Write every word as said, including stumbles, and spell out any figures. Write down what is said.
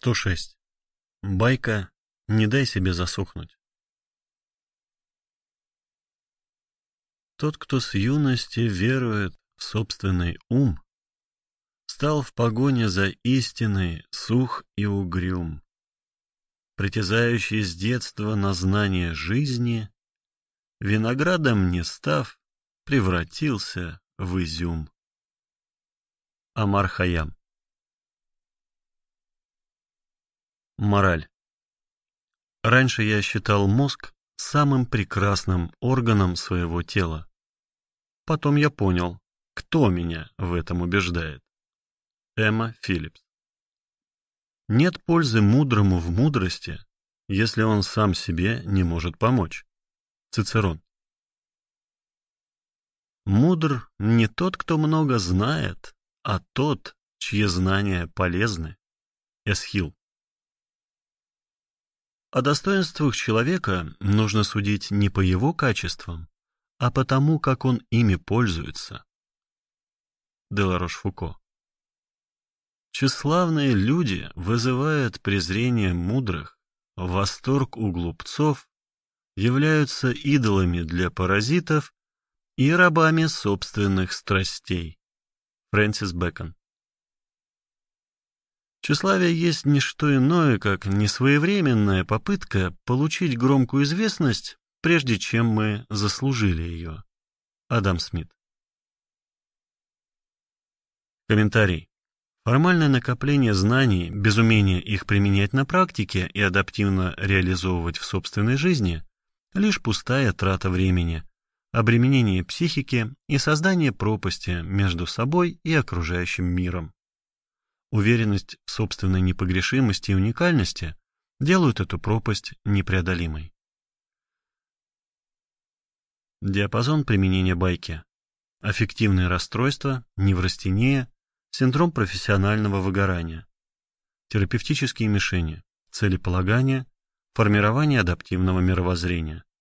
сто шесть. Байка «Не дай себе засохнуть». Тот, кто с юности верует в собственный ум, стал в погоне за истиной сух и угрюм. Притязающий с детства на знание жизни, виноградом не став, превратился в изюм. Омар Хайям. Мораль. Раньше я считал мозг самым прекрасным органом своего тела. Потом я понял, кто меня в этом убеждает. Эмма Филлипс. Нет пользы мудрому в мудрости, если он сам себе не может помочь. Цицерон. Мудр не тот, кто много знает, а тот, чьи знания полезны. Эсхил. О достоинствах человека нужно судить не по его качествам, а по тому, как он ими пользуется. Деларош-Фуко. Тщеславные люди вызывают презрение мудрых, восторг у глупцов, являются идолами для паразитов и рабами собственных страстей. Фрэнсис Бэкон. Тщеславие есть не что иное, как несвоевременная попытка получить громкую известность, прежде чем мы заслужили ее. Адам Смит. Комментарий. Формальное накопление знаний без умения их применять на практике и адаптивно реализовывать в собственной жизни – лишь пустая трата времени, обременение психики и создание пропасти между собой и окружающим миром. Уверенность в собственной непогрешимости и уникальности делают эту пропасть непреодолимой. Диапазон применения байки. Аффективные расстройства, неврастения, синдром профессионального выгорания. Терапевтические мишени, целеполагание, формирование адаптивного мировоззрения.